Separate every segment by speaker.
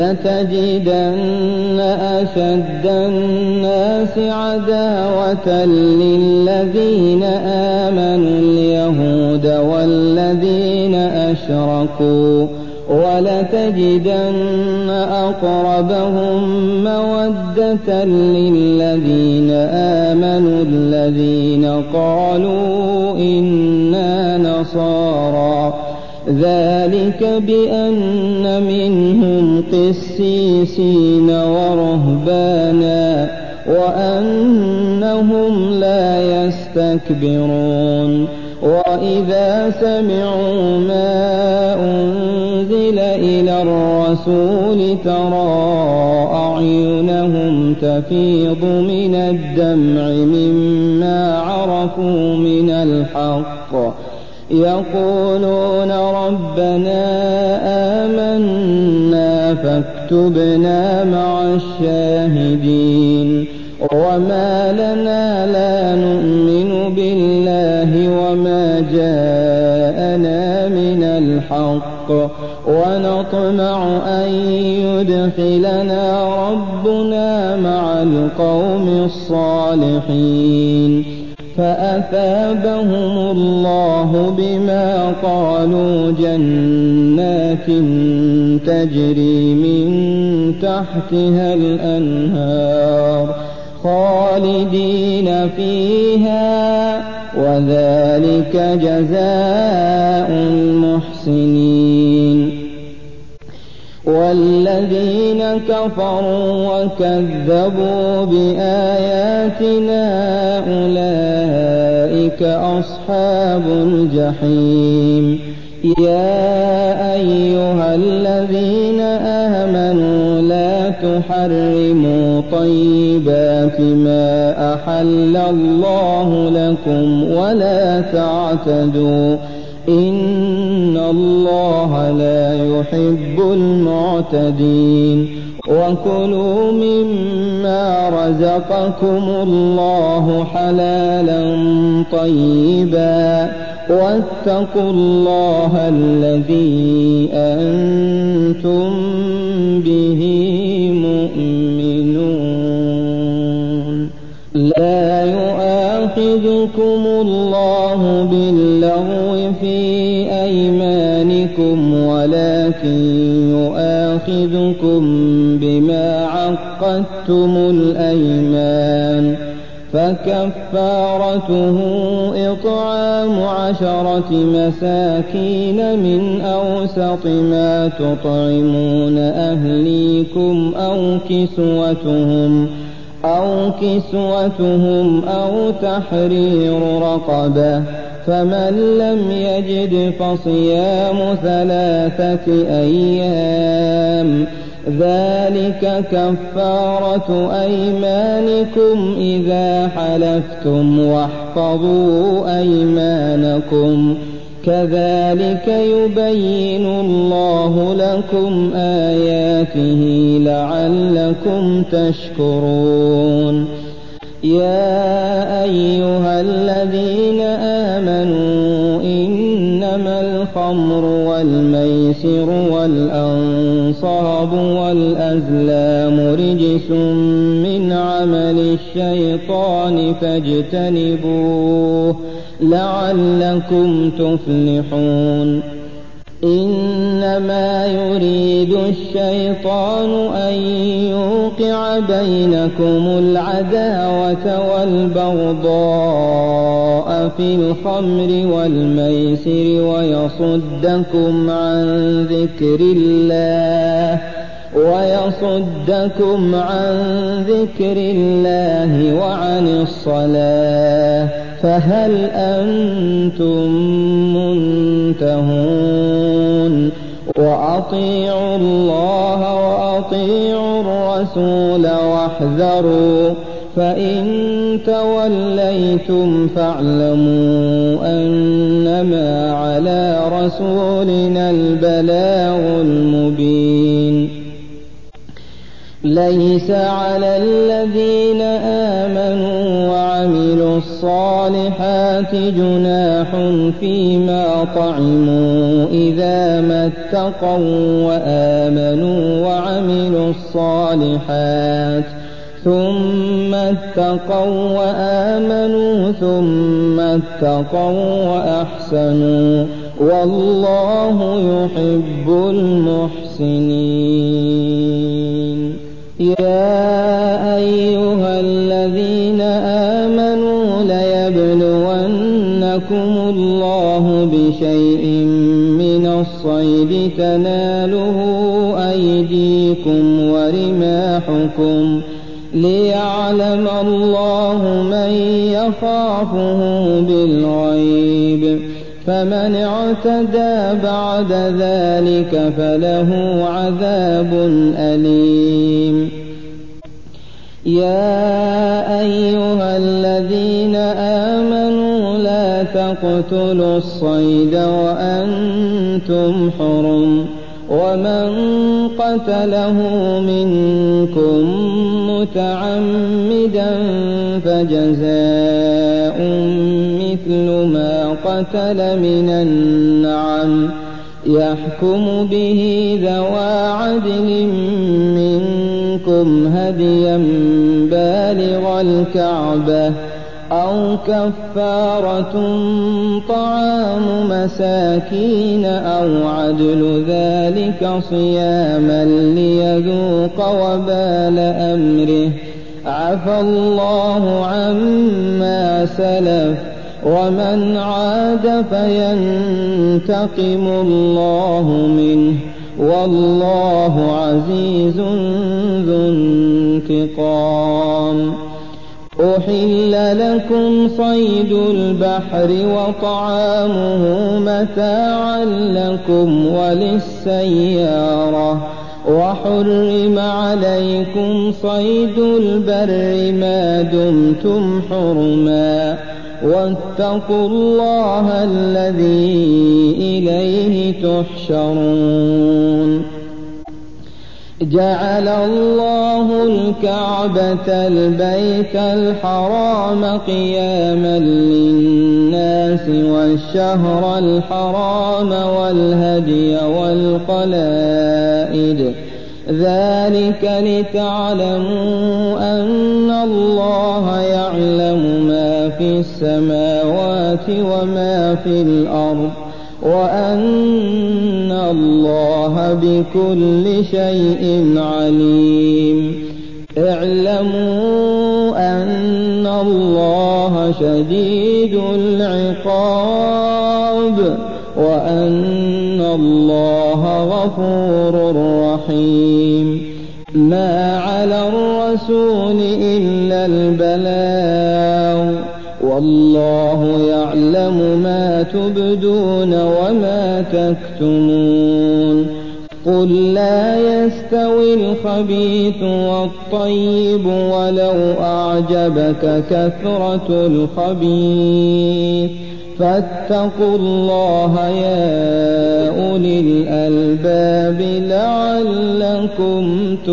Speaker 1: لتجدن أشد الناس عداوة للذين آمنوا اليهود والذين أشركوا ولتجدن أقربهم مودة للذين آمنوا الذين قالوا إنا نصارى ذلك بأن منهم قسيسين ورهبانا وأنهم لا يستكبرون وإذا سمعوا ما أنزل إلى الرسول ترى أعينهم تفيض من الدمع مما عرفوا من الحق يقولون ربنا آمنا فاكتبنا مع الشاهدين وما لنا لا نؤمن بالله وما جاءنا من الحق ونطمع أن يدخلنا ربنا مع القوم الصالحين فأثابهم الله بما قالوا جنات تجري من تحتها الأنهار خالدين فيها وذلك جزاء المحسنين والذين كفروا وكذبوا بآياتنا أولئك أصحاب الجحيم يا أيها الذين آمنوا لا تحرموا طيبات ما أحل الله لكم ولا تعتدوا إن الله لا يحب المعتدين وكلوا مما رزقكم الله حلالا طيبا واتقوا الله الذي أنتم به مؤمنون لا يؤاخذكم الله باللغو في أيمانكم ولكن يؤاخذكم بما عقدتم الأيمان فكفارته إطعام 10 مساكين من أوسط ما تطعمون أهليكم أو كسوتهم أو تحرير رقبة فمن لم يجد فصيام 3 أيام ذلك كفارة أيمانكم إذا حلفتم واحفظوا أيمانكم كذلك يبين الله لكم آياته لعلكم تشكرون يا أيها الذين آمنوا إنما الخمر والميسر والأنصاب والأزلام رجس من عمل الشيطان فاجتنبوه لعلكم تفلحون إنما يريد الشيطان أن يوقع بينكم العداوة والبغضاء في الخمر والميسر ويصدكم عن ذكر الله وعن الصلاة فهل أنتم منتهون وأطيعوا الله وأطيعوا الرسول واحذروا فإن توليتم فاعلموا أنما على رسولنا البلاغ المبين ليس على الذين آمنوا وعملوا الصالحات جناح فيما طعموا إذا ما اتقوا وآمنوا وعملوا الصالحات ثم اتقوا وآمنوا ثم اتقوا وأحسنوا والله يحب المحسنين. يا أيها الذين آمنوا ليبلونكم الله بشيء من الصيد تناله أيديكم ورماحكم ليعلم الله من يخافه بالغيب فمن اعتدى بعد ذلك فله عذاب أليم. يا أيها الذين آمنوا لا تقتلوا الصيد وأنتم حرم ومن قتله منكم متعمدا فجزاء مثل ما قتل من النعم يحكم به ذوى عدل منكم هديا بالغ الكعبة أو كفارة طعام مساكين أو عدل ذلك صياما ليذوق وبال أمره عفى الله عما سلف ومن عاد فينتقم الله منه والله عزيز ذو انتقام. أحل لكم صيد البحر وطعامه متاعا لكم وللسيارة وحرم عليكم صيد البر ما دمتم حرما واتقوا الله الذي إليه تحشرون. جعل الله الكعبة البيت الحرام قياما للناس والشهر الحرام والهدي والقلائد ذلك لتعلموا أن الله يعلم ما في السماوات وما في الأرض وأن الله بكل شيء عليم. اعلموا أن الله شديد العقاب وأن الله غفور رحيم. ما على الرسول إلا البلاغ والله يعلم ما تبدون وما تكتمون. قل لا يستوي الخبيث والطيب ولو أعجبك كثرة الخبيث فاتقوا الله يا أولي الألباب لعلكم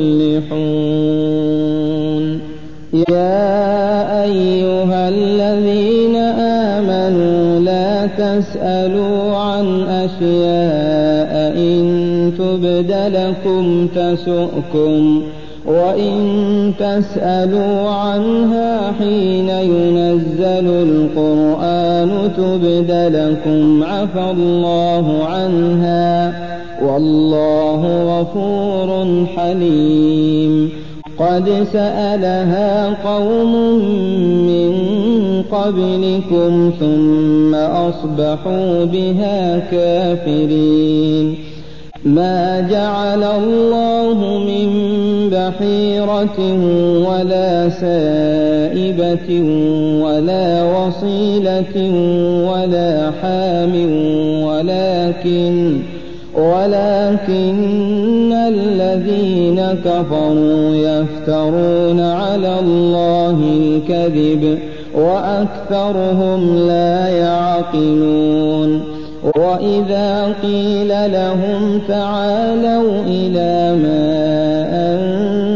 Speaker 1: تفلحون. يا أيها الذين آمنوا لا تسألوا عن أشياء إن تبد لكم تسؤكم وإن تسألوا عنها حين ينزل القرآن تبد لكم عفى الله عنها والله غفور حليم. قد سألها قوم من قبلكم ثم أصبحوا بها كافرين. ما جعل الله من بحيرة ولا سائبة ولا وصيلة ولا حام ولكن الذين كفروا يفترون على الله الكذب وأكثرهم لا يعقلون. وإذا قيل لهم تعالوا إلى ما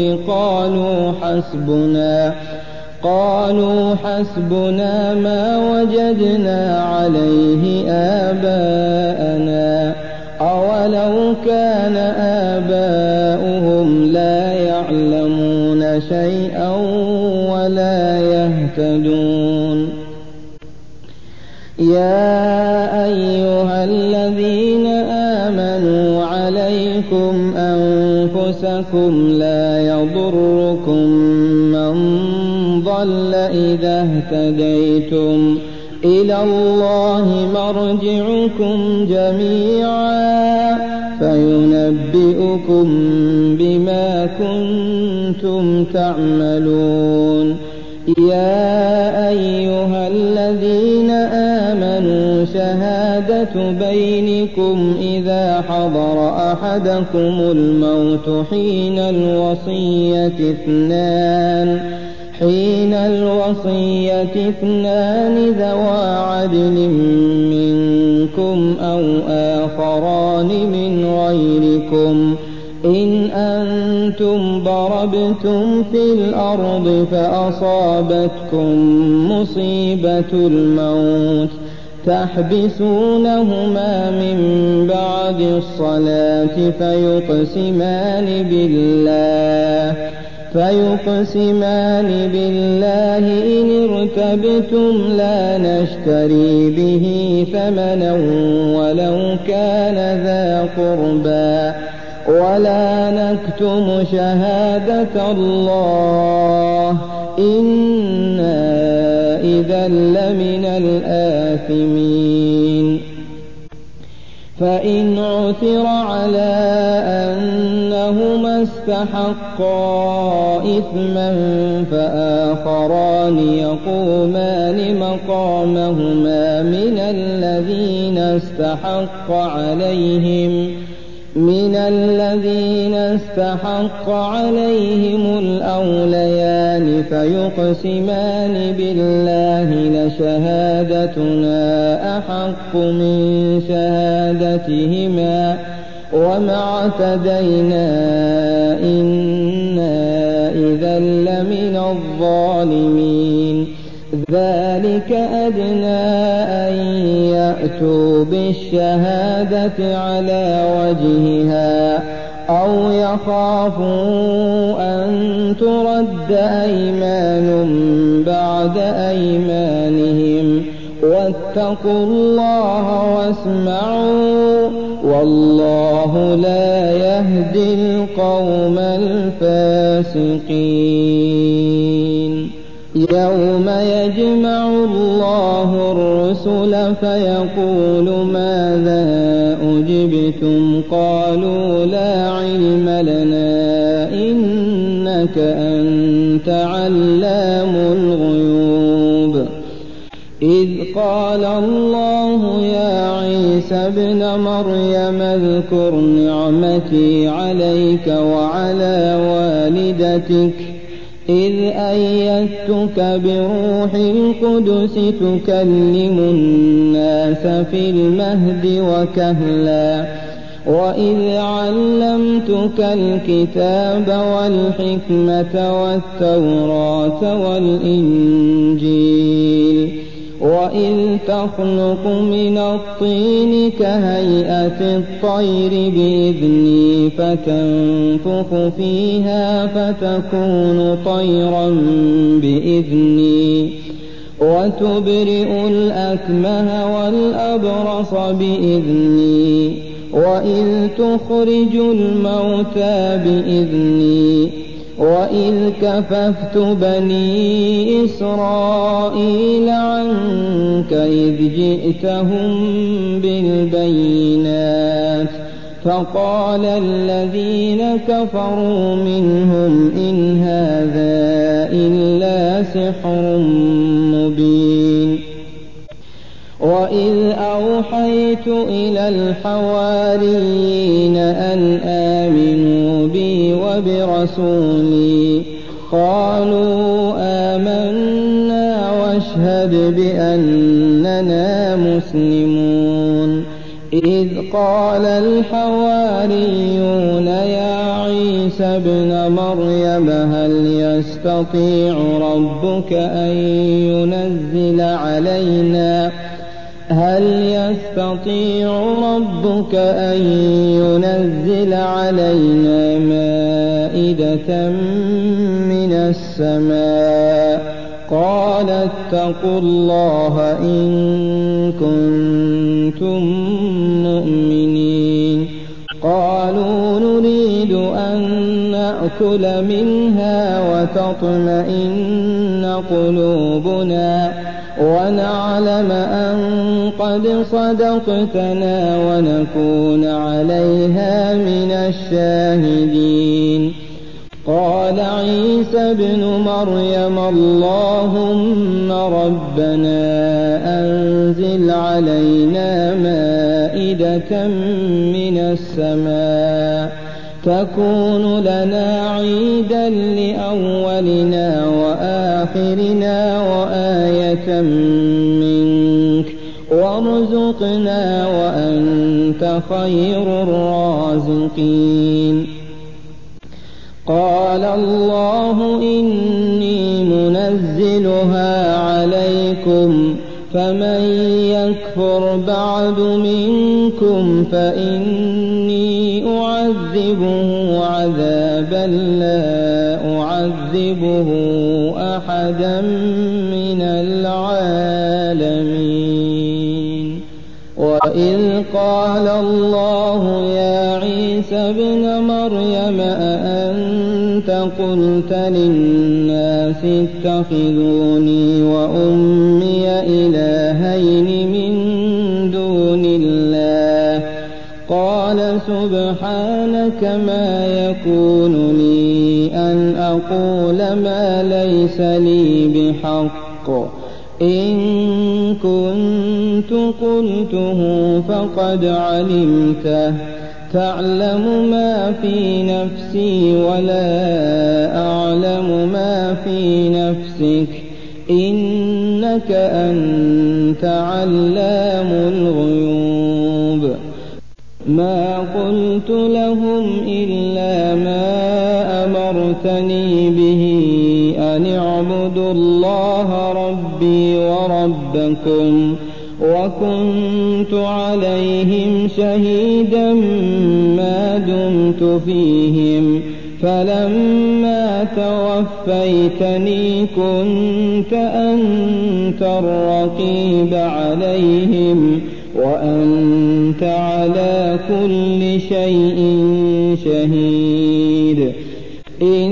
Speaker 1: قالوا حسبنا ما وجدنا عليه آباءنا أولو كان آباؤهم لا يعلمون شيئا ولا يهتدون يا أيها الذين آمنوا عليكم أنفسكم لا يضركم من ضل إذا اهتديتم إلى الله مرجعكم جميعا فينبئكم بما كنتم تعملون يا أيها الذين آمنوا شهادة بينكم إذا حضر أحدكم الموت حين الوصية اثنان ذوى عدل منكم أو آخران من غيركم إن أنتم ضربتم في الأرض فأصابتكم مصيبة الموت تحبسونهما من بعد الصلاة فيقسمان بالله إن ارتبتم لا نشتري به ثمنا ولو كان ذا قربى ولا نكتم شهادة الله إنا إذا لمن الآثمين فإن عثر على أنهما استحقا إثما فآخران يقومان مقامهما من الذين استحق عليهم الأوليان فيقسمان بالله لشهادتنا أحق من شهادتهما وما اعتدينا إنا إذا لمن الظالمين ذلك أدنى أن يأتوا بالشهادة على وجهها أو يخافوا أن ترد أيمان بعد أيمانهم واتقوا الله واسمعوا والله لا يهدي القوم الفاسقين يوم يجمع الله الرسل فيقول ماذا أجبتم قالوا لا علم لنا إنك أنت علام الغيوب إذ قال الله يا عيسى ابن مريم اذكر نعمتي عليك وعلى والدتك إذ أيدتك بروح القدس تكلم الناس في المهد وكهلا وإذ علمتك الكتاب والحكمة والتوراة والإنجيل وإذ تخلق من الطين كهيئة الطير بإذني فتنفخ فيها فتكون طيرا بإذني وتبرئ الأكمه والأبرص بإذني وإذ تخرج الموتى بإذني وإذ كففت بني إسرائيل عنك إذ جئتهم بالبينات فقال الذين كفروا منهم إن هذا إلا سحر مبين وإذ أوحيت إلى الحواريين أن آمنوا بي وبرسولي قالوا آمنا واشهد بأننا مسلمون إذ قال الحواريون يا عيسى ابن مريم هل يستطيع ربك أن ينزل علينا مائدة من السماء قال اتقوا الله إن كنتم مؤمنين قالوا نريد أن نأكل منها وتطمئن قلوبنا ونعلم أن قد صدقتنا ونكون عليها من الشاهدين قال عيسى ابن مريم اللهم ربنا أنزل علينا مائدة من السماء تكون لنا عيدا لأولنا وآخرنا وآية منك وارزقنا وأنت خير الرازقين قال الله إني منزلها عليكم فمن يكفر بعد منكم فإني أعذبه عذابا لا أعذبه أحدا من العالمين وإذ قال الله يا عيسى ابن مريم أأنت قلت للناس اتخذوني وأمي إلهين من دون الله قال سبحانك ما يكون لي أن أقول ما ليس لي بحق إن كنت قلته فقد علمته تعلم ما في نفسي ولا أعلم ما في نفسك إنك أنت علام الغيوب ما قلت لهم إلا ما أمرتني به أن اعبدوا الله ربي وربكم وكنت عليهم شهيدا ما دمت فيهم فلما توفيتني كنت أنت الرقيب عليهم وأنت على كل شيء شهيد إن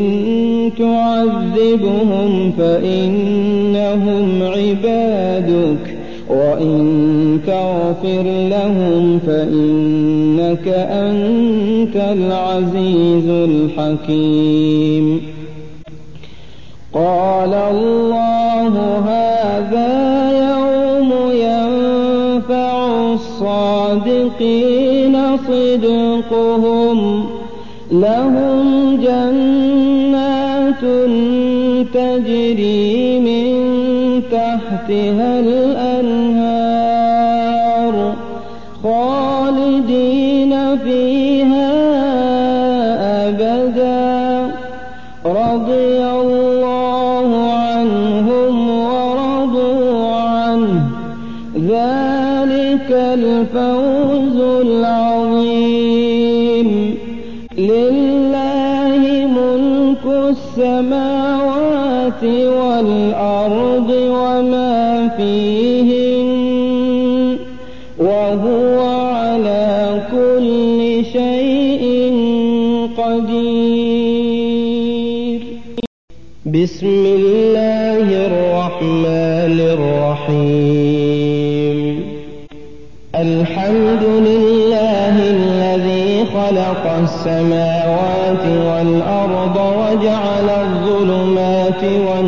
Speaker 1: تعذبهم فإنهم عبادك وإن تغفر لهم فإنك أنت العزيز الحكيم قال الله هذا يوم ينفع الصادقين صدقهم لهم جنات تجري من تحتها الأنهار خالدين فيها أبدا رضي الله عنهم ورضوا عنه ذلك الفوز العظيم لله ملك السماوات والأرض وما فيهن وهو على كل شيء قدير بسم الله الرحمن الرحيم الحمد لله الذي خلق السماوات والأرض وجعل الظلمات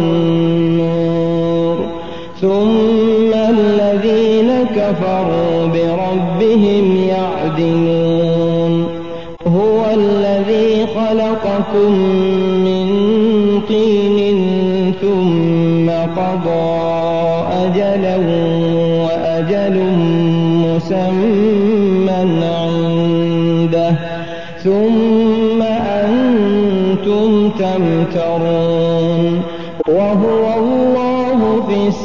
Speaker 1: والنور ثم الذين كفروا بربهم يعدلون هو الذي خلقكم من طين ثم قضى أجلا وأجل مسمى عنده ثم أنتم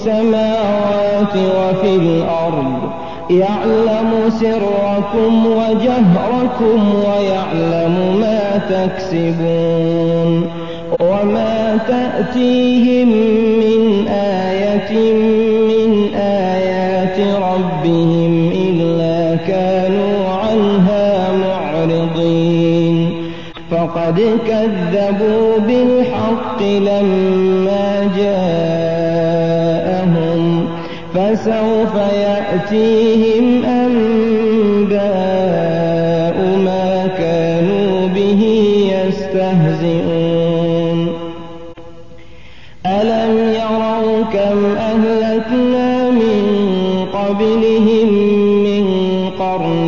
Speaker 1: السماوات وفي الأرض يعلم سركم وجهركم ويعلم ما تكسبون وما تأتيهم من آية من آيات ربهم إلا كانوا عنها معرضين فقد كذبوا بالحق لما جاءهم فسوف يأتيهم أنباء ما كانوا به يستهزئون ألم يروا كم أهلكنا من قبلهم من قرن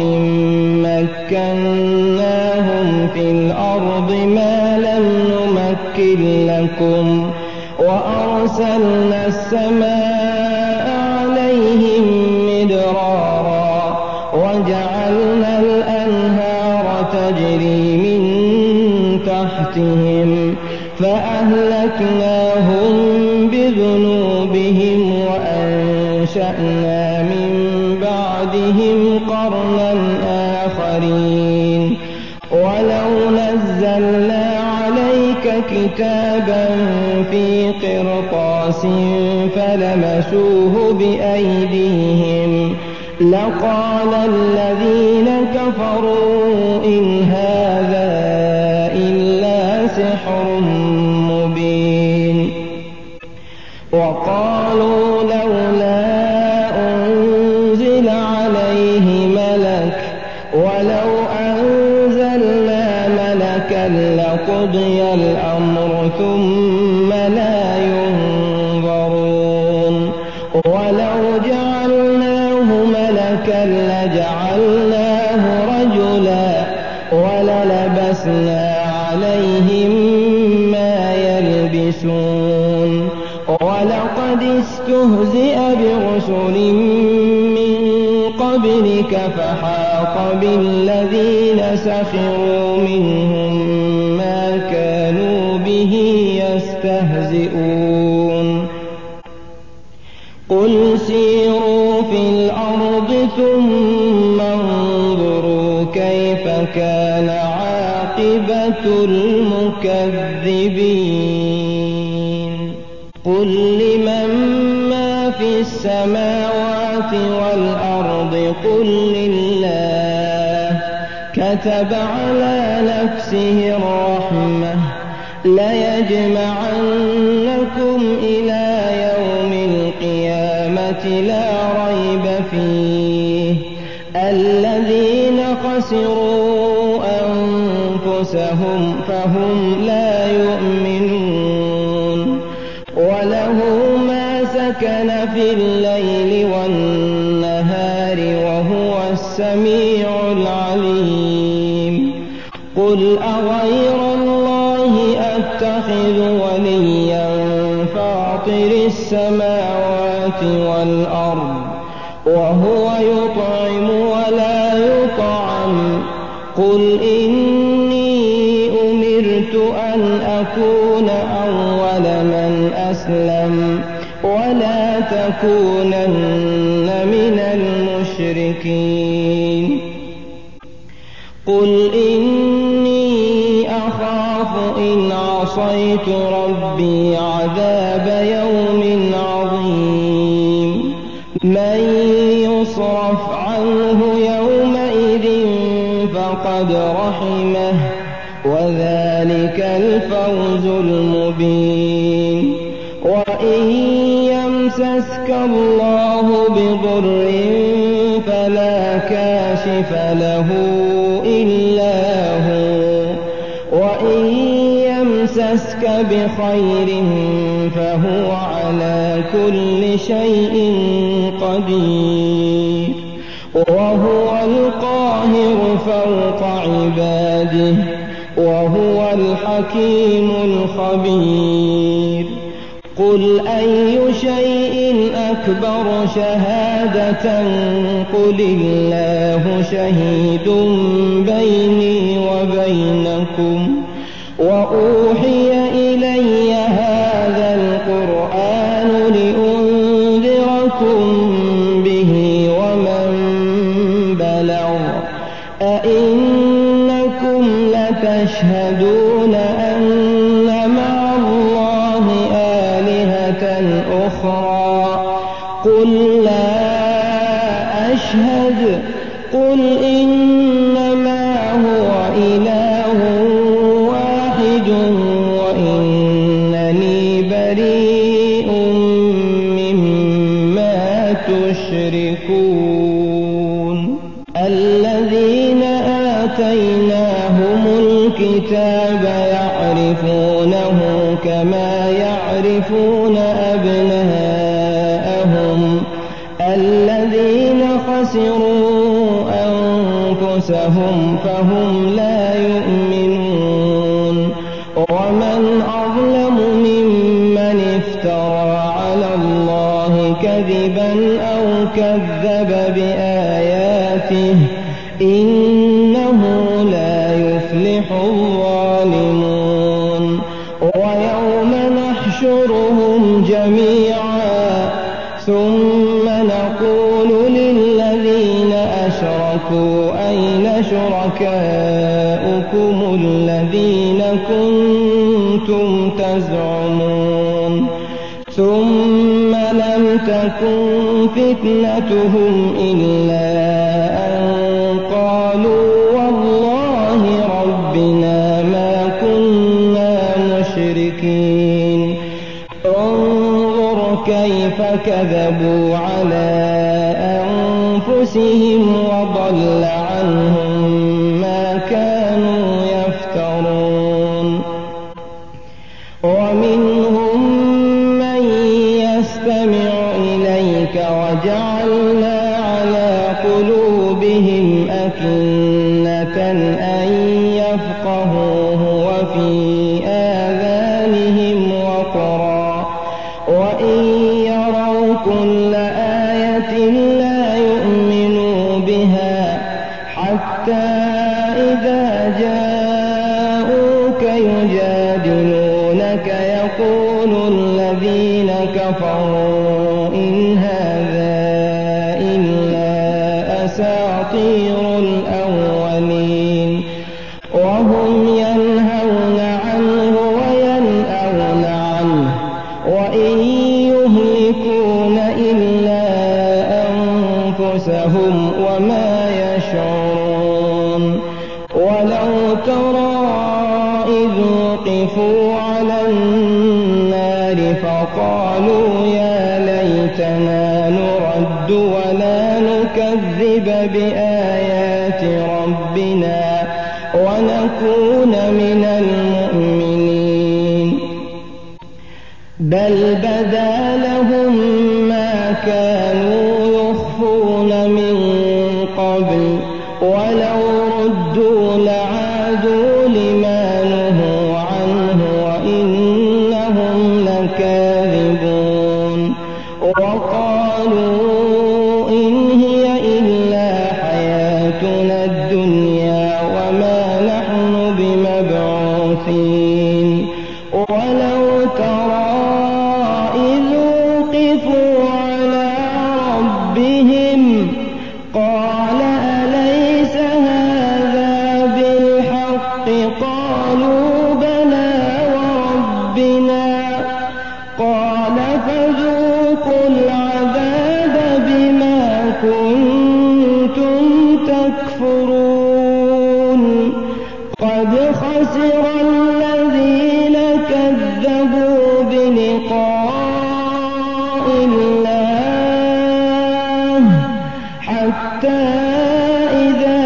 Speaker 1: مكناهم في الأرض ما لم نمكن لكم وأرسلنا السماء عليهم مدرارا وجعلنا الأنهار تجري من تحتهم فأهلكناهم بذنوبهم وأنشأنا من بعدهم قرنا آخرين ولو نزلنا عليك كتابا في قرطاس فلمسوه بأيديهم لقال الذين كفروا إن هذا إلا سحر مبين وقالوا لولا أنزل عليه ملك ولو أنزلنا ملكا لقضي الأمر ثم لا ينظرون ولو جعلناه ملكا لجعلناه رجلا وللبسنا عليهم ما يلبسون ولقد استهزئ برسل من قبلك فحاق بالذين سخروا منهم ما كانوا به يستهزئون قل سيروا في الأرض ثم انظروا كيف كان عاقبة المكذبين قل لمن ما في السماوات والأرض قل لله كتب على نفسه الرحمة ليجمعنكم إلى يوم القيامة لا ريب فيه الذين خسروا أنفسهم فهم لا يؤمنون وله ما سكن في الليل والنهار وهو السميع العليم قل أغير الله أتخذ وليا فاطر السماوات والأرض وهو يطعم ولا يطعم قل إني أمرت أن أكون أول من أسلم ولا تكونن من المشركين قل إني أخاف إن عصيت ربي عذاب يوم عظيم من يصرف عنه يومئذ فقد رحمه وذلك الفوز المبين وإن يمسسك الله بضر فلا كاشف له إلا هو وإن يمسسك بخير فهو على كل شيء قدير وهو القاهر فوق عباده وهو الحكيم الخبير قل أي شيء أكبر شهادة قل الله شهيد بيني وبينكم وأوحي إلي هذا القرآن تشهدون أن مع الله آلهة أخرى قل لا أشهد قل إنما هو إله واحد وإنني بريء مما تشركون الذين آتيناهم الكتاب يعرفونه كما يعرفون أبناءهم الذين خسروا أنفسهم فهم لا يؤمنون ومن أظلم ممن افترى على الله كذبا أو كذب بآياته إنه لا يفلح الظالمون ويوم نحشرهم جميعا ثم نقول للذين أشركوا أين شركاؤكم الذين كنتم تزعمون ثم لم تكن فتنتهم إلا أن قالوا والله ربنا ما كنا مشركين انظر كيف كذبوا على أنفسهم وضل عنهم ما كانوا يفترون ومنهم من يستمع إليك وجعلنا على قلوبهم أكنة أن يفقهوه وفي آذانهم وقرا وإن يروا كل آية لا يؤمنوا بها حتى إذا جاءوك يجادلونك يقول الذين كفروا إن هذا إلا أساطير الأولين وهم ينهون عنه وينأون عنه وإن يهلكون إلا أنفسهم وما يشعرون ولو ترى إذ وقفوا على النار فقالوا يا ليتنا نرد ولا نكذب بآيات ربنا ونكون من المؤمنين بل بدا لهم ما كانوا يخفون من قبل ولو ردوا لعادوا لما نهوا عنه وإنهم لكاذبون وقالوا إن هي إلا حياتنا الدنيا وما نحن بمبعوثين ولو ترى إذ وقفوا على ربهم قال أليس هذا بالحق قالوا بلى وربنا قال فذوقوا العذاب بما كنتم تكفرون قد خسر الذين كذبوا بلقاء الله حتى إذا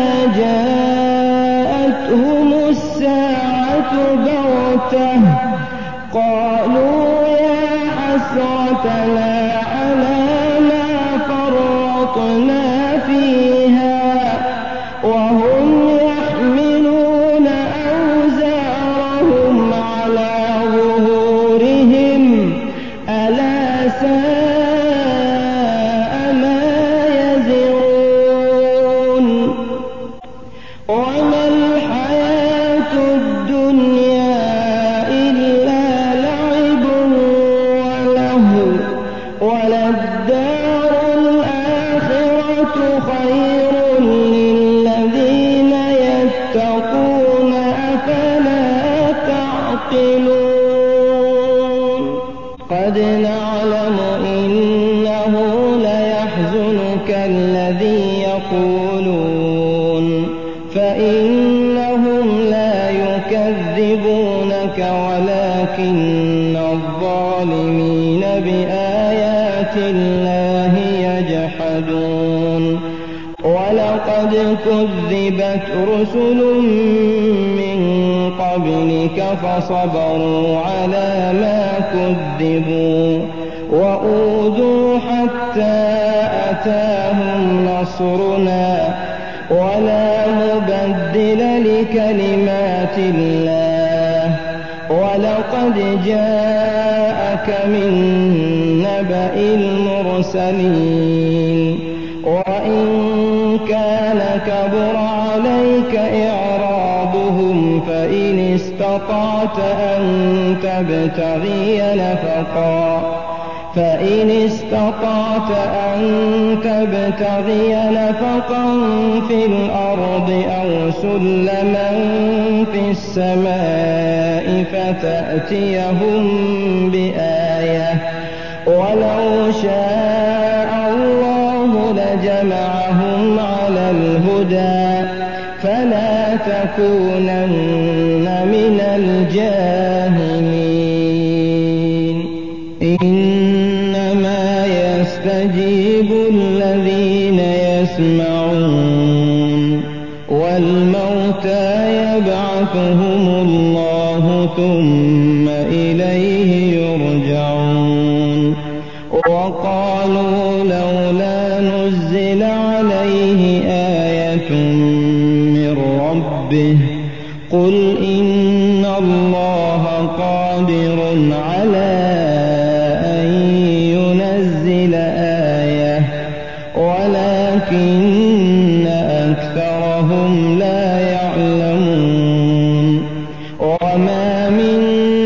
Speaker 1: جاءتهم الساعة بغتة قالوا يا حسرتنا على ما فرطنا فيها وهم يحملون أوزارهم على ظهورهم ألا ساء ما يزرون وما الحياة الدنيا إلا لعب ولهو وللدار الآخرة خير للذين يتقون أفلا يعقلون قد نعلم إنه ليحزنك الذي يقولون فإنهم لا يكذبونك ولكن الظالمين بآيات الله يجحدون ولقد كذبت رسل من قبلك فصبروا على ما كذبوا وأوذوا حتى أتاهم نصرنا ولا مبدل لكلمات الله ولقد جاءك من نبأ المرسلين وإن كان كبر عليك إعراضهم فإن استطعت أن تبتغي نفقا في الأرض أو سلما في السماء فتأتيهم بآية ولو شاء الله لجمعهم على الهدى فلا تكونن من الجاهلين إنما يستجيب الذين يسمعون والموتى يبعثهم الله ثم إليه يرجعون وقالوا لولا نزل عليه آية من ربه قل إن الله قادر على أن ينزل آية ولكن أكثرهم لا يعلمون وما من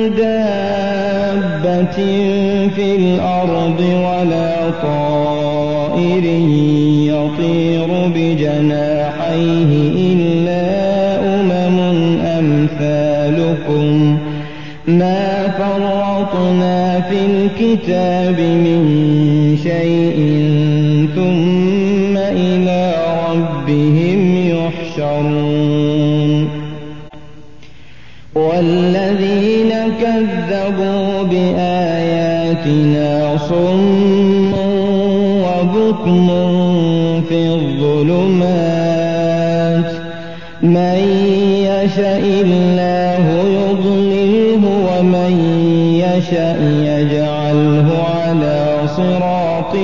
Speaker 1: دابة في الأرض ولا طائر يطير بجناحيه إلا أمم أمثالكم ما فرطنا في الكتاب من شيء ثم إلى ربهم يحشرون والذين كذبوا بآياتنا صم وبكم في الظلمات من يشاء الله يضلله ومن يشاء يجعله على صراط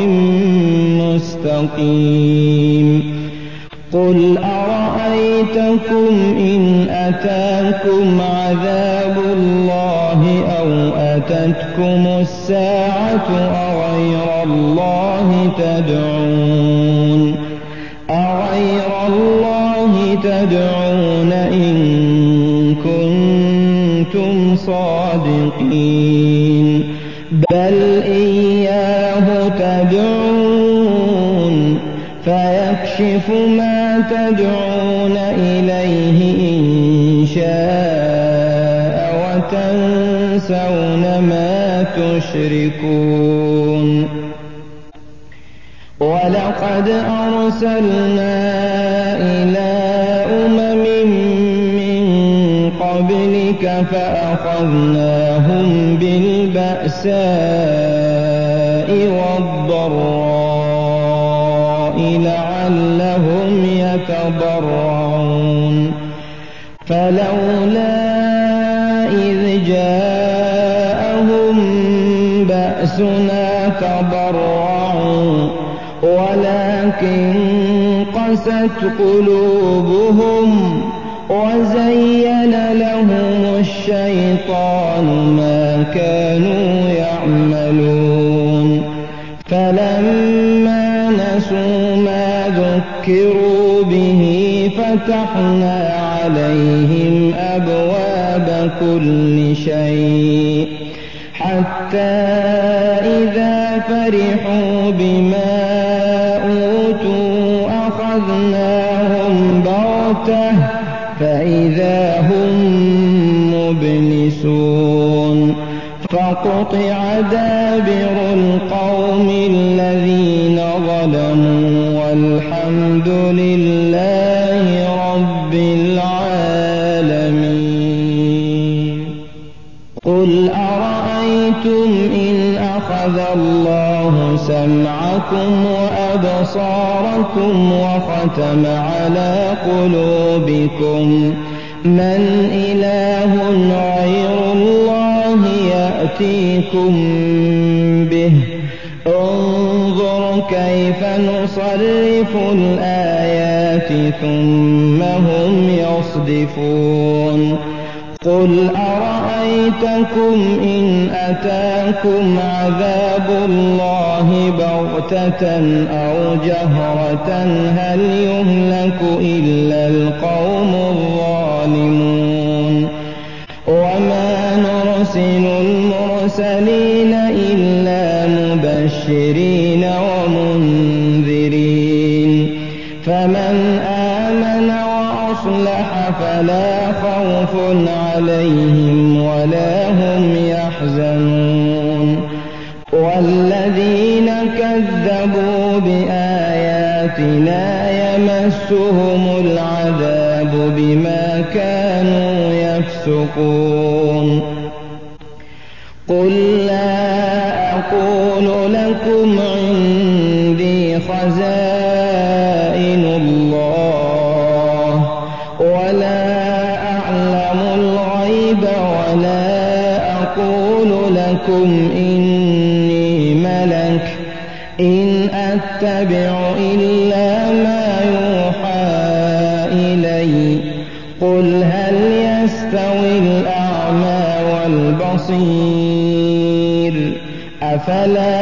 Speaker 1: مستقيم قل أرأيتكم إن أتاكم عذاب الله أو أتتكم الساعة أغير الله تدعون إن كنتم صادقين بل إياه تدعون فيكشف ما تدعون إليه إن شاء وتنسون ما تشركون ولقد أرسلنا إلى أمم من قبلك فأخذناهم بالبأساء والضراء لعلهم يتضرعون فلولا إذ جاءهم بأسنا تضرعوا ولكن قست قلوبهم وزين لهم الشيطان ما كانوا يعملون فلما نسوا ما ذكروا به فتحنا عليهم أبواب كل شيء حتى إذا فرحوا بما أوتوا أخذناهم بغتة فإذا هم مبلسون فقطع دابر القوم الذين ظلموا والحمد لله رب العالمين. قل أرأيتم إن أخذ الله سمعكم وأبصاركم وختم على قلوبكم من إله غير الله يأتيكم به انظر كيف نصرف الآيات ثم هم يصدفون. قل أرأيتكم إن أتاكم عذاب الله بغتة أو جهرة هل يهلك إلا القوم الظالمون. وما نرسل المرسلين إلا مبشرين ومنذرين فمن آمن وأصلح فلا خوف عليهم ولا هم يحزنون. والذين كذبوا بآياتنا يمسهم العذاب بما كانوا يفسقون. قل لا أقول لكم عندي خزائن الله ولا أعلم الغيب ولا أقول لكم إني ملك إن أتبع إلا ما يوحى إلي. قل هل يستوي الأعمى والبصير أفلا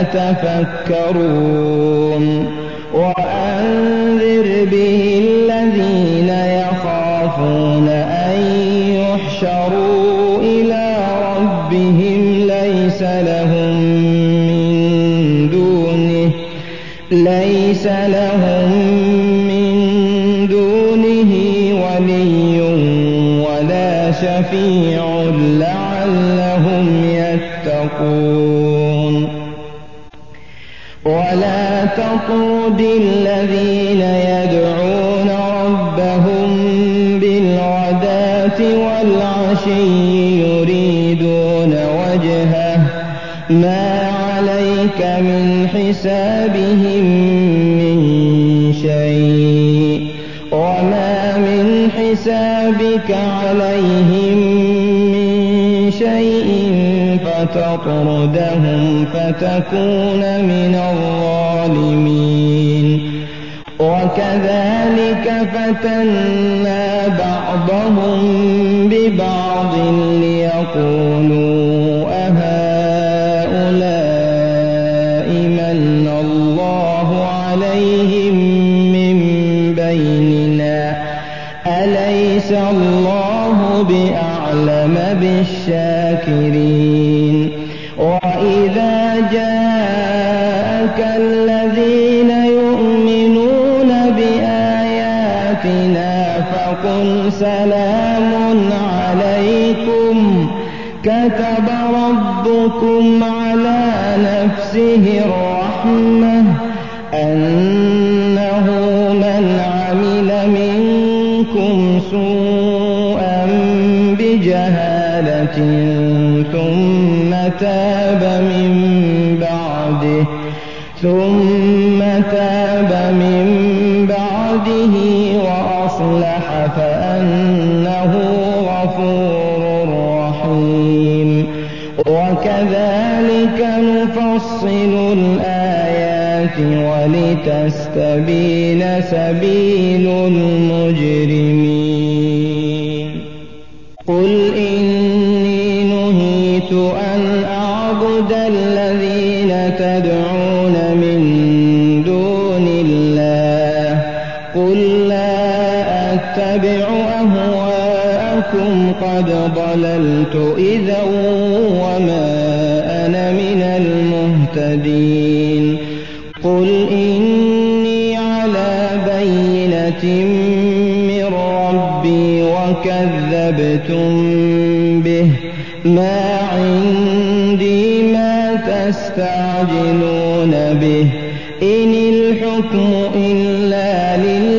Speaker 1: تتفكرون. وأنذر به الذين يخافون أن يحشروا إلى ربهم ليس لهم من دونه ولي ولا شفيع لعلهم يتقون. ولا تطرد الذين يدعون ربهم بالغداة والعشي يريدون وجهه ما عليك من حسابهم من شيء وما من حسابك عليهم من شيء فتطردهم فتكون من الظالمين. وكذلك فتنا بعضهم ببعض ليقولوا أهؤلاء من الله عليهم من بيننا أليس الله بأعلم بالشاكرين. وإذا جاءك الذين يؤمنون بآياتنا فقل سلام عليكم كتب ربكم على نفسه الرحمة أنه من عمل منكم سوءا بجهالة ثم تاب من بعده وأصلح فأنه غفور رحيم. وكذلك نفصل الآيات ولتستبين سبيل المجرمين. قل إني نهيت أن أعبد الذين تدعون من دون الله قل لا أتبع أهواءكم قد ضللت إذا وما أنا من المهتدين. قل إني على بينة من ربي كذبتم به ما عندي ما تستعجلون به إن الحكم إلا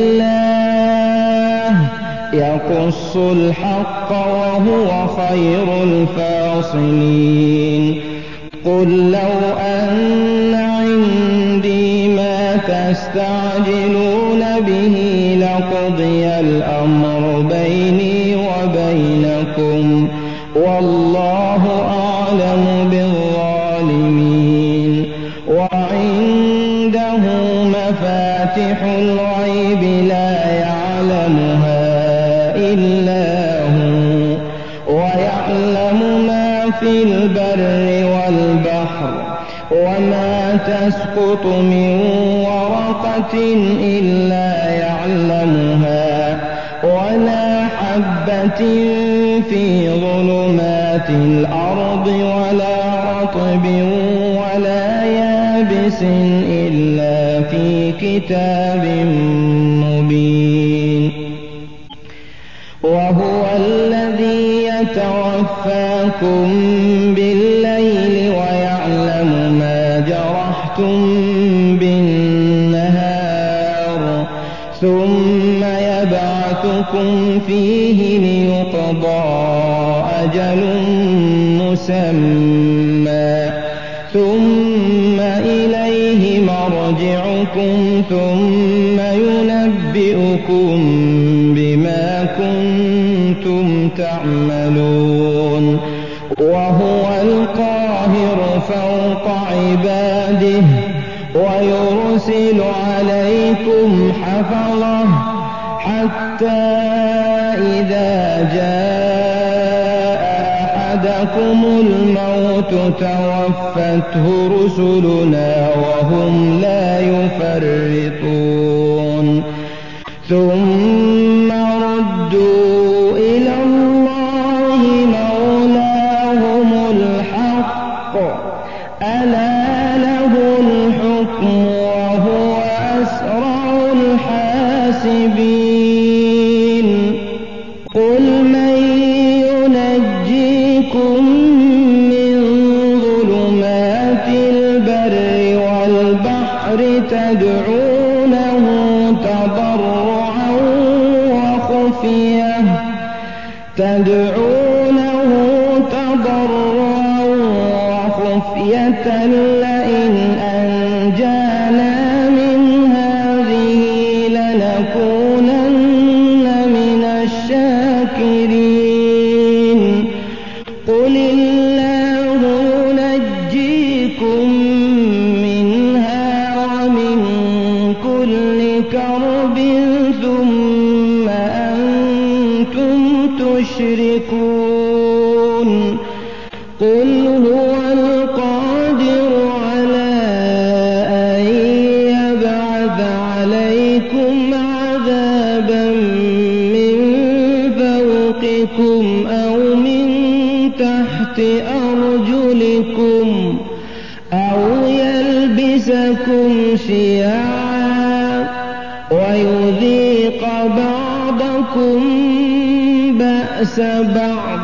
Speaker 1: لله يقص الحق وهو خير الفاصلين قل لو أن عندي ما تستعجلون به لقضي الأمر بيني وبينكم والله أعلم بالظالمين وعنده مفاتح الغيب لا يعلمها إلا هو ويعلم ما في البر والبحر وما تسقط من ورقة إلا يعلمها ولا حبة في ظلمات الأرض ولا رطب ولا يابس إلا في كتاب مبين وهو الذي يتوفاكم بالليل ويعلم ما جرحتم بالنهار ثم يبعثكم فيه ليقضى أجل مسمى ثم إليه مرجعكم ثم ينبئكم بما كنتم تعملون وهو القاهر فوق عباده ويرسل عليكم حفظه حتى إذا جاء أحدكم الموت توفته رسلنا وهم لا يفرطون ثم ردوا إلى الله مولاهم الحق ألا له الحكم وهو أسرع الحاسبين قل من ينجيكم من ظلمات البر والبحر تدعونه تضرعا وخفية لئن أنجانا من هذه لنكونن من الشاكرين قل الله ينجيكم منها ومن كل كرب ثم أنتم تشركون قل هو القادر على أن يبعث عليكم عذابا من فوقكم أو من تحت أرجلكم أو يلبسكم شيعا ويذيق بعضكم بأس بعض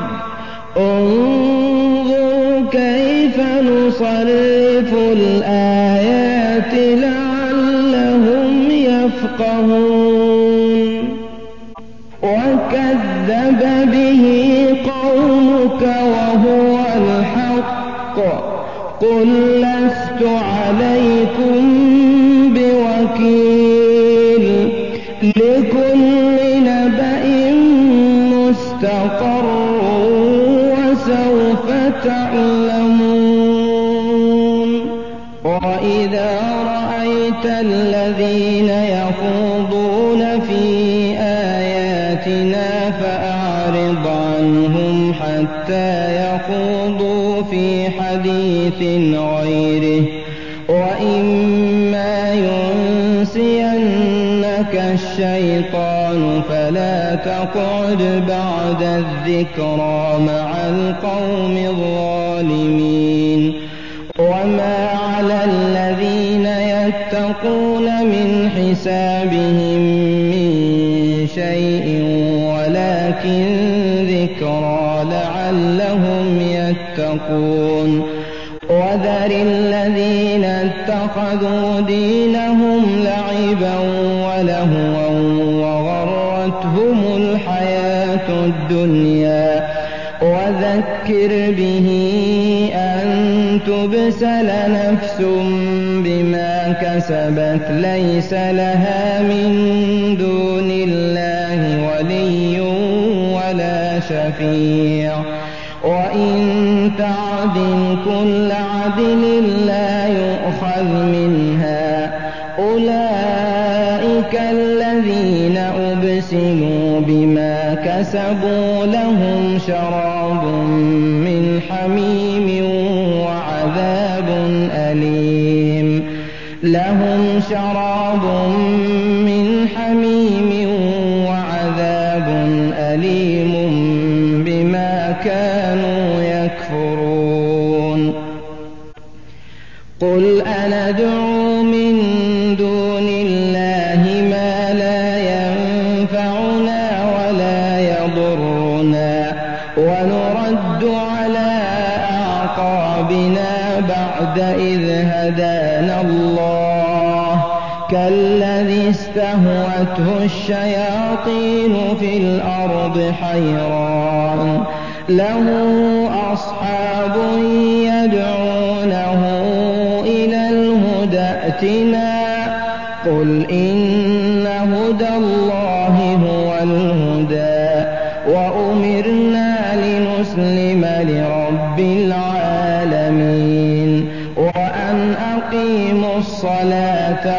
Speaker 1: انظر كيف نصرف الآيات لعلهم يفقهون وكذب به قومك وهو الحق قل لست عليكم بوكيل لكل نبأ مستقر وسوف تعلمون وإذا رأيت الذين يخوضون في آياتنا فأعرض عنهم حتى يخوضوا في حديث غيره وإما ينسينك الشيطان فلا تقعد بعد الذكرى مع القوم الظالمين وما على الذين يتقون من حسابهم من شيء ولكن ولكن ذكرى لعلهم يتقون وذر الذين اتخذوا دينهم لعبا ولهوا وغرتهم الحياة الدنيا وذكر به أن تبسل نفس بما كسبت ليس لها من دون الله ولي ولا شفيع وإن تعدل كل عدل لا يؤخذ منها أولئك الذين أبسلوا بما كسبوا لهم شراب من حميم وعذاب أليم لهم شراب من حميم وعذاب أليم بما كانوا يكفرون قل أندعو من دون الله ما لا ينفعنا ولا يضرنا ونرد على أعقابنا بعد إذ هدانا الله كالذي استهوته الشياطين في الأرض حيران له أصحاب يدعونه إلى الهدى ائتنا قل إن هدى الله هو الهدى وأمرنا لنسلم لرب العالمين وأن أقيموا الصلاة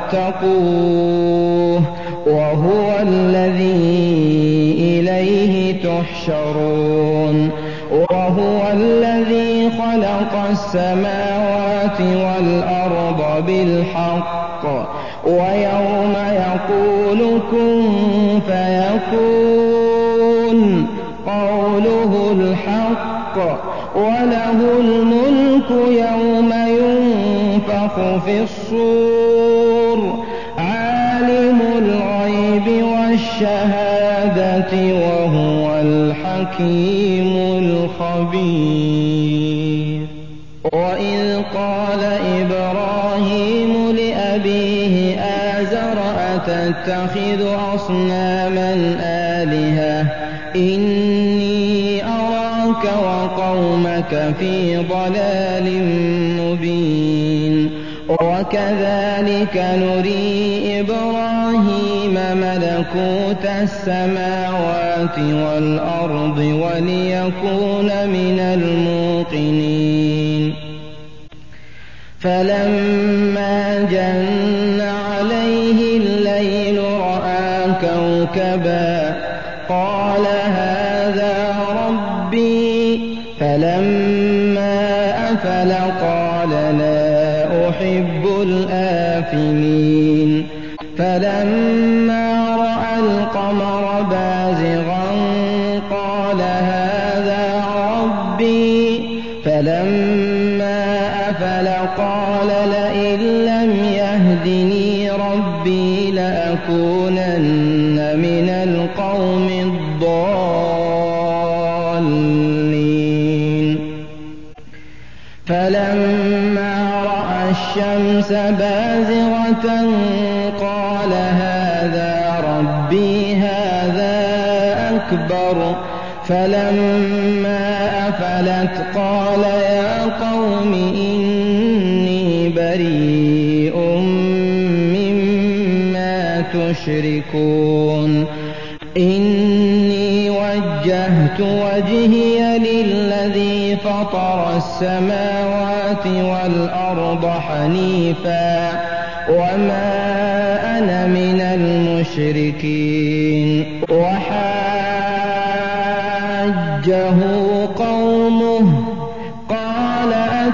Speaker 1: واتقوه وهو الذي إليه تحشرون وهو الذي خلق السماوات والأرض بالحق ويوم يقول كن فيكون قوله الحق وله الملك يوم ينفخ في الصور عالم الغيب والشهادة وهو الحكيم الخبير وإذ قال إبراهيم لأبيه آزر أتتخذ أصناما آلهة إني أراك وقومك في ضلال مبين وكذلك نري إبراهيم ملكوت السماوات والأرض وليكون من الموقنين فلما جن عليه الليل رأى كوكبا قال هذا ربي فلما أفل قال لا أحب الآفلين فلما رأى القمر بازغا قال هذا ربي فلما أفل قال لئن لم يهدني ربي لأكونن من القوم الضالين فلما رأى الشمس بازغة قال هذا ربي هذا أكبر فلما أفلت قال يا قوم إني بريء مما تشركون إني وجهت وجهي للذي فطر السماوات والأرض حنيفا وما أنا من المشركين وحاجه قومه قال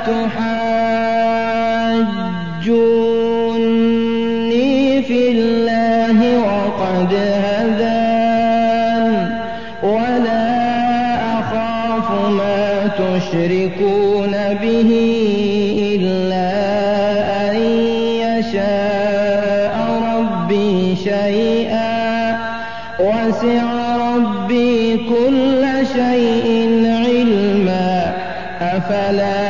Speaker 1: أتحاجوني في الله وقد هدان ولا أخاف ما تشركون به إلا أن يشاء ربي شيئا وسع ربي كل شيء علما أفلا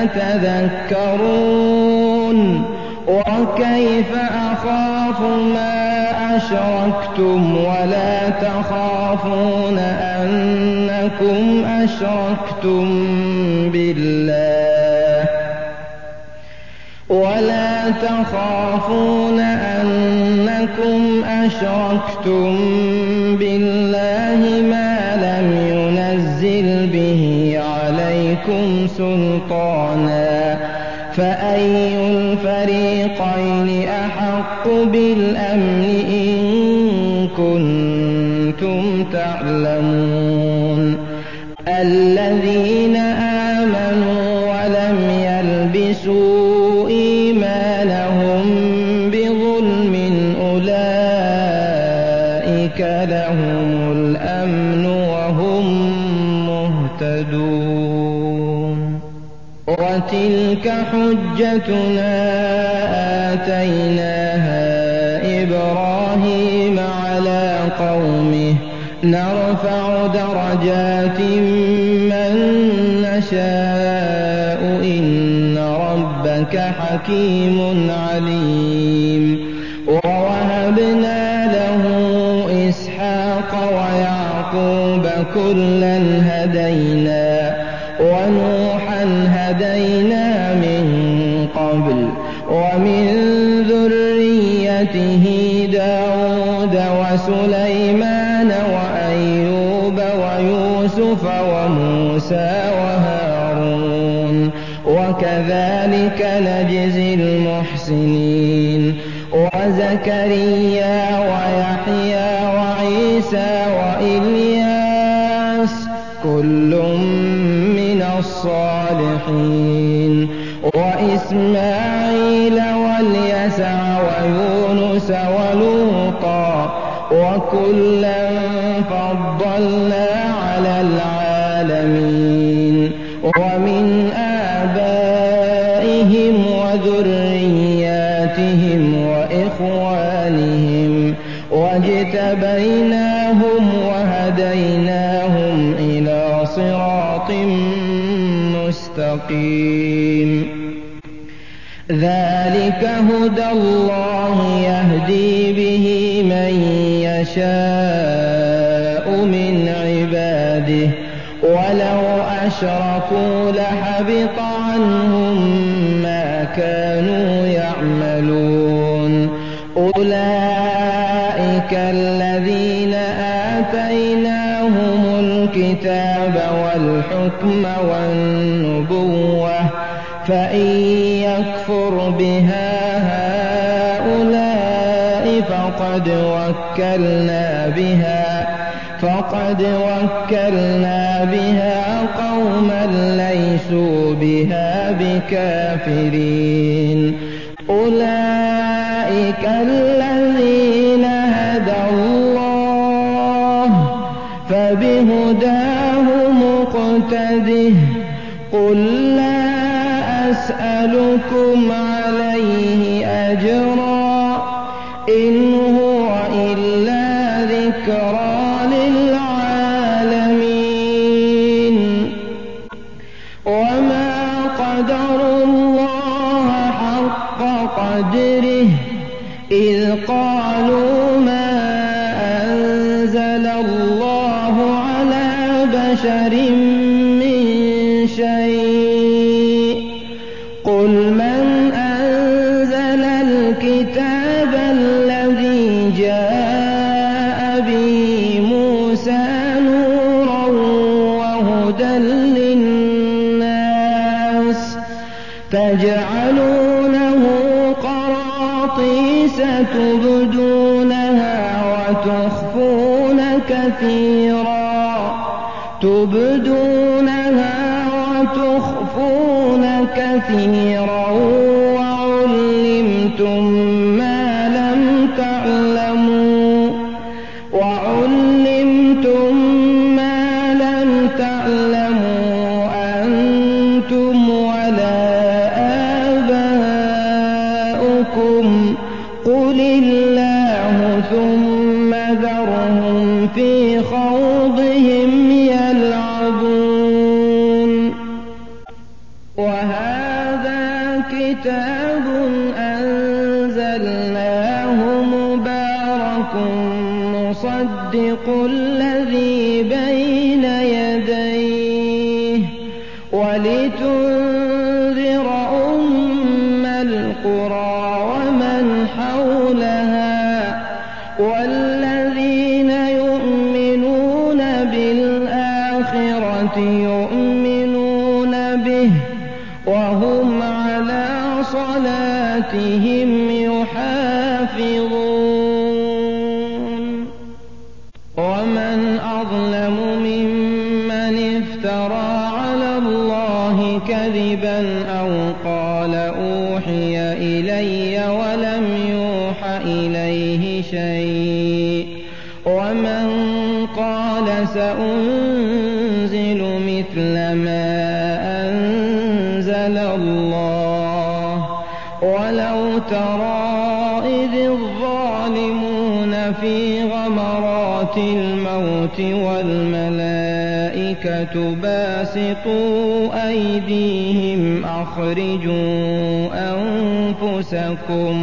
Speaker 1: تتذكرون وكيف أخاف ما أشركتم ولا تخافون أنكم أشركتم بالله ما لم ينزل به عليكم سلطانا فأي الفريقين أحق بالأمن إن كنتم تعلمون الذين آمنوا ولم يلبسوا إيمانهم بظلم أولئك لهم الأمن وهم مهتدون وتلك حجتنا آتيناها إبراهيم على قومه نرفع درجات من نشاء إن ربك حكيم عليم ووهبنا له إسحاق ويعقوب كلا هدينا ونوحا هدينا من قبل ومن ذريته داود وسليمان وأيوب ويوسف وموسى وهارون وكذلك نجزي المحسنين وزكريا ويحيى وعيسى وإلياس كل من الصالحين وإسماعيل واليسع ويونس ولوطا وكلا فضلنا على العالمين ومن آبائهم وذرياتهم وإخوانهم واجتبيناهم وهديناهم إلى صراط مستقيم ذلك هدى الله يهدي به من يشاء من عباده ولو أشركوا لحبط عنهم ما كانوا يعملون أولئك الذين آتيناهم الكتاب والحكم والنبوة فإن يكفر بها هؤلاء فقد وكلنا بها قوما ليسوا بها بكافرين أولئك الذين هدى الله فبهداه مقتده قل لا أسألكم عليه أجرا إن هو إلا ذكرى للعالمين وما قدروا الله حق قدره إذ قالوا ما أنزل الله على بشر من شيء قل من أنزل الكتاب الذي جاء به موسى نورا وهدى للناس تجعلونه قراطيس تبدونها وتخفون كثيرا وعلمتم ما لم تعلموا أنتم ولا آباؤكم قل الله ثم ذرهم في خوضهم الآخرة يؤمنون به وهم على صلاتهم يحافظون ومن أظلم ممن افترى على الله كذبا أو قال أوحي إلي ولم يوح إليه شيء ومن قال سأنزل مثل ما أنزل الله ولو ترى إذ الظالمون في غمرات الموت والملائكة باسطوا أيديهم أخرجوا أنفسكم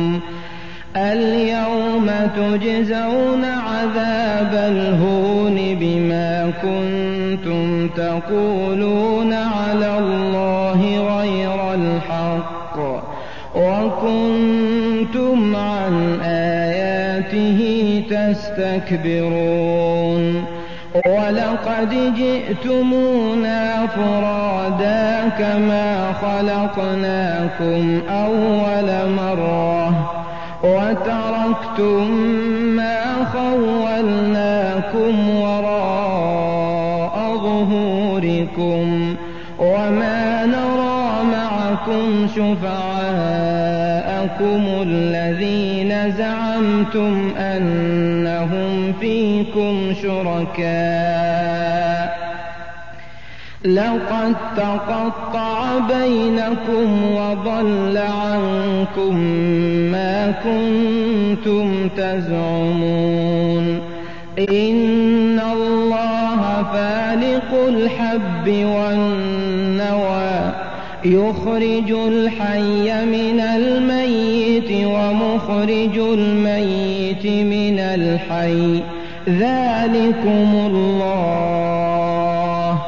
Speaker 1: اليوم تجزون عذاب الهون بما كنتم تقولون على الله غير الحق وكنتم عن آياته تستكبرون ولقد جئتمونا فرادا كما خلقناكم أول مرة وتركتم ما خولناكم وراء ظهوركم وما نرى معكم شفعاءكم الذين زعمتم أنهم فيكم شركاء لقد تقطع بينكم وضل عنكم ما كنتم تزعمون إن الله فالق الحب والنوى يخرج الحي من الميت ومخرج الميت من الحي ذلكم الله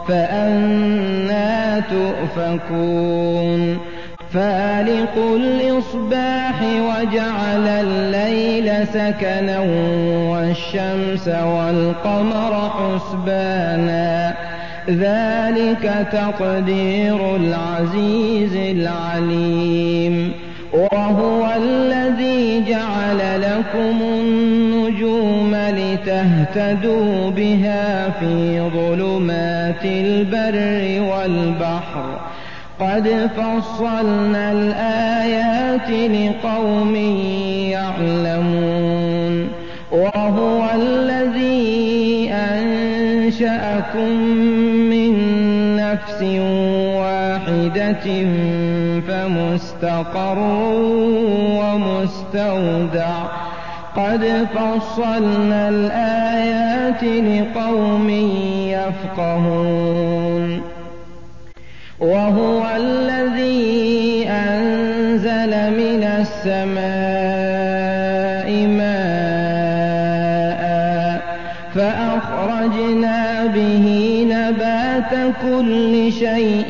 Speaker 1: فأنى تؤفكون فالق الإصباح وجعل الليل سكنا والشمس والقمر حسبانا ذلك تقدير العزيز العليم وهو الذي جعل لكم النجوم لتهتدوا بها في ظلمات البر والبحر قد فصلنا الآيات لقوم يعلمون وهو الذي أنشأكم من نفس واحدة فمستقر ومستودع قد فصلنا الآيات لقوم يفقهون وهو الذي أنزل من السماء ماء فأخرجنا به نبات كل شيء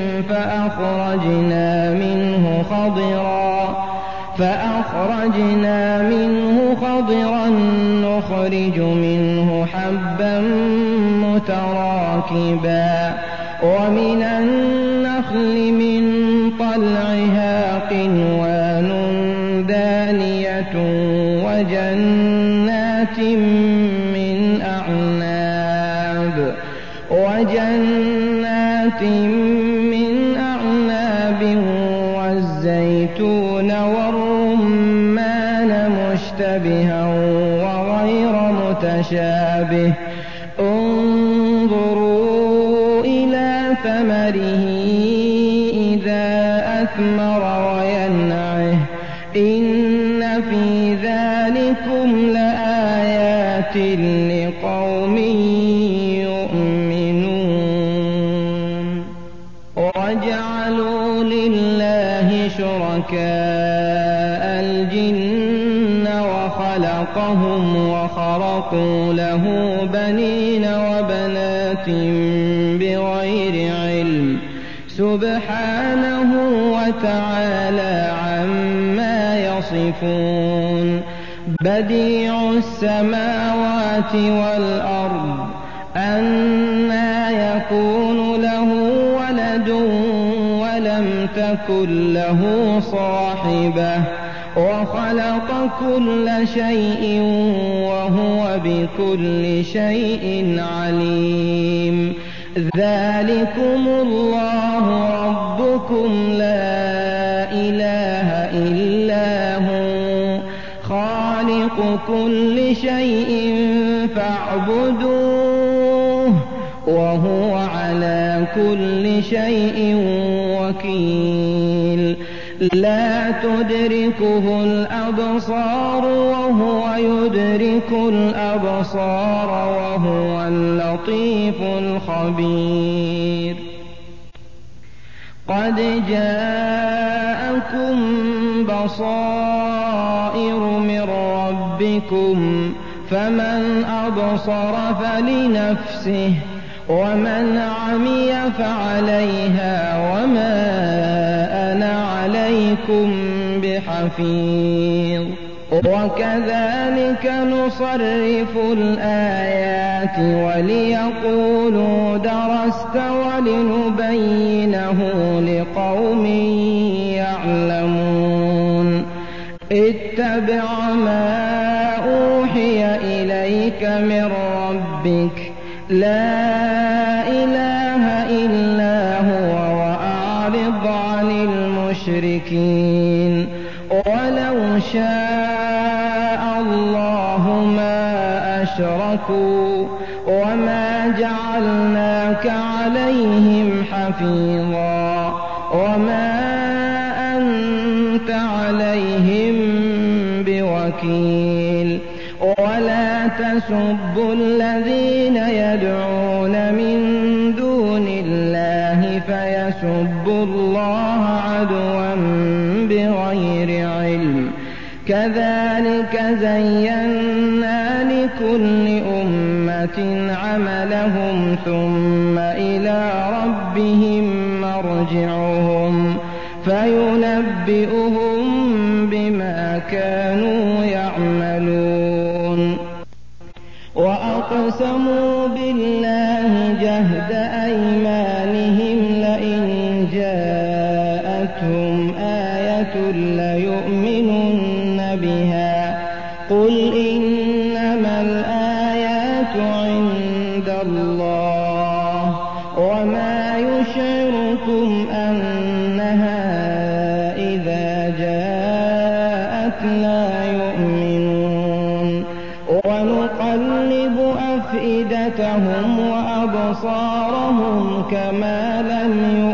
Speaker 1: فأخرجنا منه خضرا نخرج منه حبا متراكبا ومن النخل من طلعها قنوان دانية وجنات من أعناب والزيتون والرمان مشتبها وغير متشابه انظروا إلى ثمره إذا أثمر وينعه إن في ذلكم لآيات لقوم يؤمنون وجعلوا لله شركاء الجن وخلقهم وخرقوا له بنين وبنات بغير علم سبحانه وتعالى عما يصفون بديع السماوات والأرض أنى يكون له ولد ولم تكن له صاحبة وخلق كل شيء وهو بكل شيء عليم. ذلكم الله ربكم لا إله إلا هو خالق كل شيء فاعبدوه وهو على كل شيء وكيل. لا تدركه الأبصار وهو يدرك الأبصار وهو اللطيف الخبير. قد جاءكم بصائر من ربكم فمن أبصر فلنفسه ومن عمي فعليها وما أنا عليكم بحفيظ. وكذلك نصرف الآيات وليقولوا درست ولنبينه لقوم يعلمون. اتبع ما أوحي إليك من ربك لا إله إلا هو وأعرض عن المشركين. ولو شاء الله ما أشركوا وما جعلناك عليهم حفيظا وما أنت عليهم بوكيل. ولا تسبوا الذين يدعون من دون الله فيسبوا الله عدوا بغير علم. كذلك زينا لكل أمة عملهم ثم إلى ربهم مرجعهم فينبئهم بما كانوا يعملون. وأقسموا بالله جهد أيمانهم لئن جاءتهم آية ليؤمنن بها قل إنما الآيات عند الله وما يشعركم أنها إذا جاءت لا يؤمنون. ونقلب أفئدتهم وأبصارهم كما لم